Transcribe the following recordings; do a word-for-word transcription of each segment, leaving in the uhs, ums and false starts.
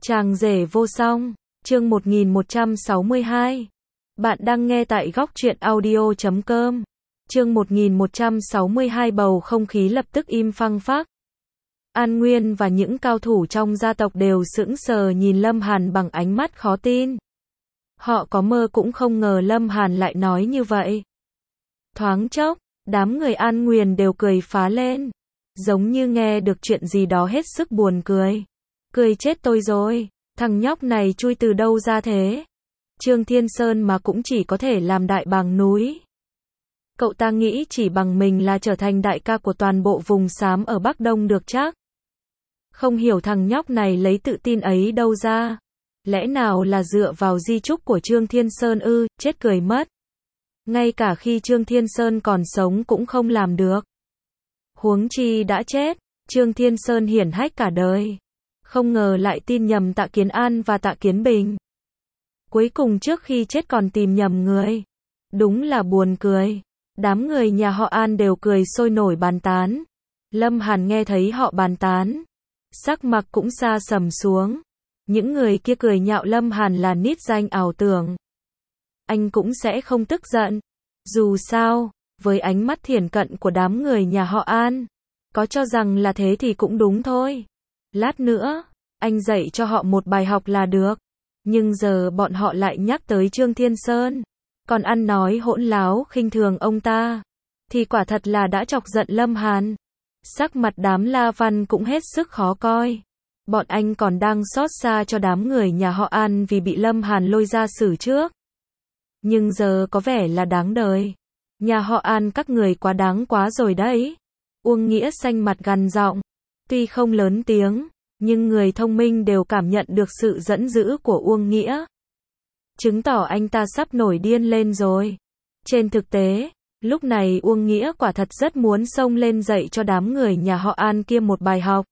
Chàng rể vô song, chương một nghìn một trăm sáu mươi hai. Bạn đang nghe tại góc truyện audio chấm com. Chương một nghìn một trăm sáu mươi hai, bầu không khí lập tức im phăng phắc. An Nguyên và những cao thủ trong gia tộc đều sững sờ nhìn Lâm Hàn bằng ánh mắt khó tin. Họ có mơ cũng không ngờ Lâm Hàn lại nói như vậy. Thoáng chốc, đám người An Nguyên đều cười phá lên, giống như nghe được chuyện gì đó hết sức buồn cười. Cười chết tôi rồi, thằng nhóc này chui từ đâu ra thế? Trương Thiên Sơn mà cũng chỉ có thể làm đại bàng núi. Cậu ta nghĩ chỉ bằng mình là trở thành đại ca của toàn bộ vùng xám ở Bắc Đông được chắc. Không hiểu thằng nhóc này lấy tự tin ấy đâu ra. Lẽ nào là dựa vào di chúc của Trương Thiên Sơn ư? Chết cười mất. Ngay cả khi Trương Thiên Sơn còn sống cũng không làm được. Huống chi đã chết, Trương Thiên Sơn hiển hách cả đời. Không ngờ lại tin nhầm Tạ Kiến An và Tạ Kiến Bình. Cuối cùng trước khi chết còn tìm nhầm người. Đúng là buồn cười. Đám người nhà họ An đều cười sôi nổi bàn tán. Lâm Hàn nghe thấy họ bàn tán, sắc mặt cũng sa sầm xuống. Những người kia cười nhạo Lâm Hàn là nít danh ảo tưởng. Anh cũng sẽ không tức giận. Dù sao, với ánh mắt thiển cận của đám người nhà họ An, có cho rằng là thế thì cũng đúng thôi. Lát nữa, anh dạy cho họ một bài học là được. Nhưng giờ bọn họ lại nhắc tới Trương Thiên Sơn, còn ăn nói hỗn láo khinh thường ông ta, thì quả thật là đã chọc giận Lâm Hàn. Sắc mặt đám La Văn cũng hết sức khó coi. Bọn anh còn đang xót xa cho đám người nhà họ An vì bị Lâm Hàn lôi ra xử trước. Nhưng giờ có vẻ là đáng đời. Nhà họ An các người quá đáng quá rồi đấy. Uông Nghĩa xanh mặt gằn giọng. Tuy không lớn tiếng, nhưng người thông minh đều cảm nhận được sự giận dữ của Uông Nghĩa. Chứng tỏ anh ta sắp nổi điên lên rồi. Trên thực tế, lúc này Uông Nghĩa quả thật rất muốn xông lên dạy cho đám người nhà họ An kia một bài học.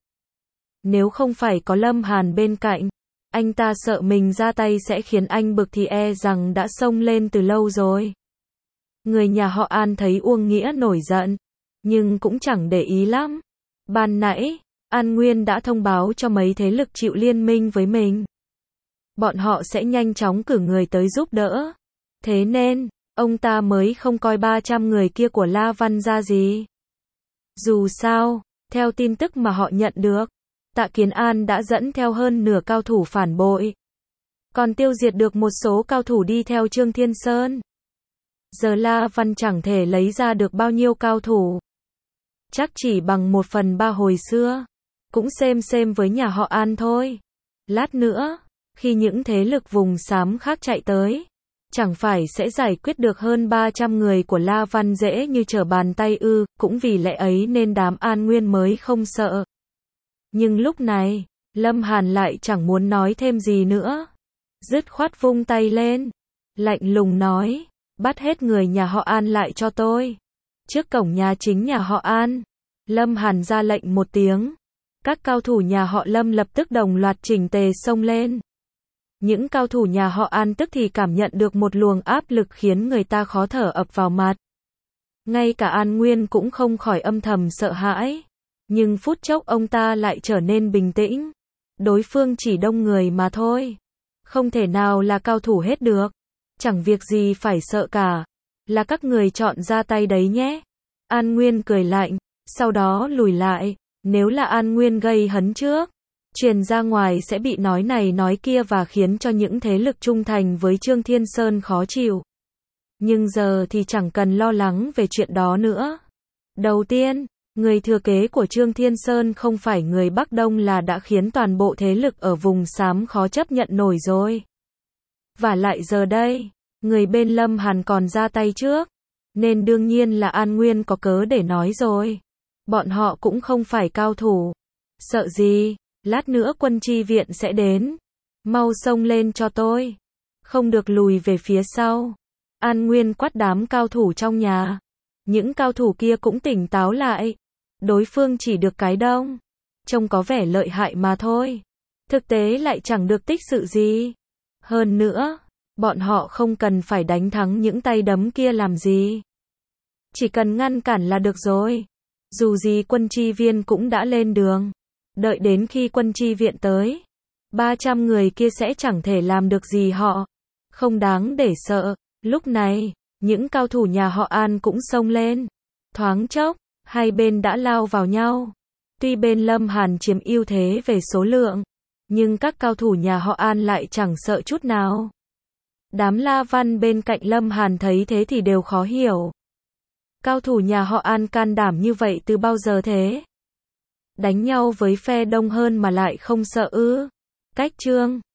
Nếu không phải có Lâm Hàn bên cạnh, anh ta sợ mình ra tay sẽ khiến anh bực thì e rằng đã xông lên từ lâu rồi. Người nhà họ An thấy Uông Nghĩa nổi giận, nhưng cũng chẳng để ý lắm. Ban nãy, An Nguyên đã thông báo cho mấy thế lực chịu liên minh với mình. Bọn họ sẽ nhanh chóng cử người tới giúp đỡ. Thế nên, ông ta mới không coi ba trăm người kia của La Văn ra gì. Dù sao, theo tin tức mà họ nhận được, Tạ Kiến An đã dẫn theo hơn nửa cao thủ phản bội. Còn tiêu diệt được một số cao thủ đi theo Trương Thiên Sơn. Giờ La Văn chẳng thể lấy ra được bao nhiêu cao thủ. Chắc chỉ bằng một phần ba hồi xưa. Cũng xem xem với nhà họ An thôi. Lát nữa, khi những thế lực vùng xám khác chạy tới, chẳng phải sẽ giải quyết được hơn ba trăm người của La Văn dễ như trở bàn tay ư? Cũng vì lẽ ấy nên đám An Nguyên mới không sợ. Nhưng lúc này, Lâm Hàn lại chẳng muốn nói thêm gì nữa. Dứt khoát vung tay lên, lạnh lùng nói, bắt hết người nhà họ An lại cho tôi. Trước cổng nhà chính nhà họ An, Lâm Hàn ra lệnh một tiếng. Các cao thủ nhà họ Lâm lập tức đồng loạt chỉnh tề xông lên. Những cao thủ nhà họ An tức thì cảm nhận được một luồng áp lực khiến người ta khó thở ập vào mặt. Ngay cả An Nguyên cũng không khỏi âm thầm sợ hãi. Nhưng phút chốc ông ta lại trở nên bình tĩnh. Đối phương chỉ đông người mà thôi. Không thể nào là cao thủ hết được. Chẳng việc gì phải sợ cả. Là các người chọn ra tay đấy nhé. An Nguyên cười lạnh, sau đó lùi lại. Nếu là An Nguyên gây hấn trước, truyền ra ngoài sẽ bị nói này nói kia và khiến cho những thế lực trung thành với Trương Thiên Sơn khó chịu. Nhưng giờ thì chẳng cần lo lắng về chuyện đó nữa. Đầu tiên, người thừa kế của Trương Thiên Sơn không phải người Bắc Đông là đã khiến toàn bộ thế lực ở vùng xám khó chấp nhận nổi rồi. Và lại giờ đây, người bên Lâm Hàn còn ra tay trước, nên đương nhiên là An Nguyên có cớ để nói rồi. Bọn họ cũng không phải cao thủ. Sợ gì, lát nữa quân chi viện sẽ đến. Mau xông lên cho tôi. Không được lùi về phía sau. An Nguyên quát đám cao thủ trong nhà. Những cao thủ kia cũng tỉnh táo lại. Đối phương chỉ được cái đông. Trông có vẻ lợi hại mà thôi. Thực tế lại chẳng được tích sự gì. Hơn nữa, bọn họ không cần phải đánh thắng những tay đấm kia làm gì. Chỉ cần ngăn cản là được rồi. Dù gì quân chi viên cũng đã lên đường. Đợi đến khi quân chi viện tới, ba trăm người kia sẽ chẳng thể làm được gì họ. Không đáng để sợ. Lúc này, những cao thủ nhà họ An cũng xông lên. Thoáng chốc, hai bên đã lao vào nhau. Tuy bên Lâm Hàn chiếm ưu thế về số lượng, nhưng các cao thủ nhà họ An lại chẳng sợ chút nào. Đám La Văn bên cạnh Lâm Hàn thấy thế thì đều khó hiểu. Cao thủ nhà họ An can đảm như vậy từ bao giờ thế? Đánh nhau với phe đông hơn mà lại không sợ ư? Cách chương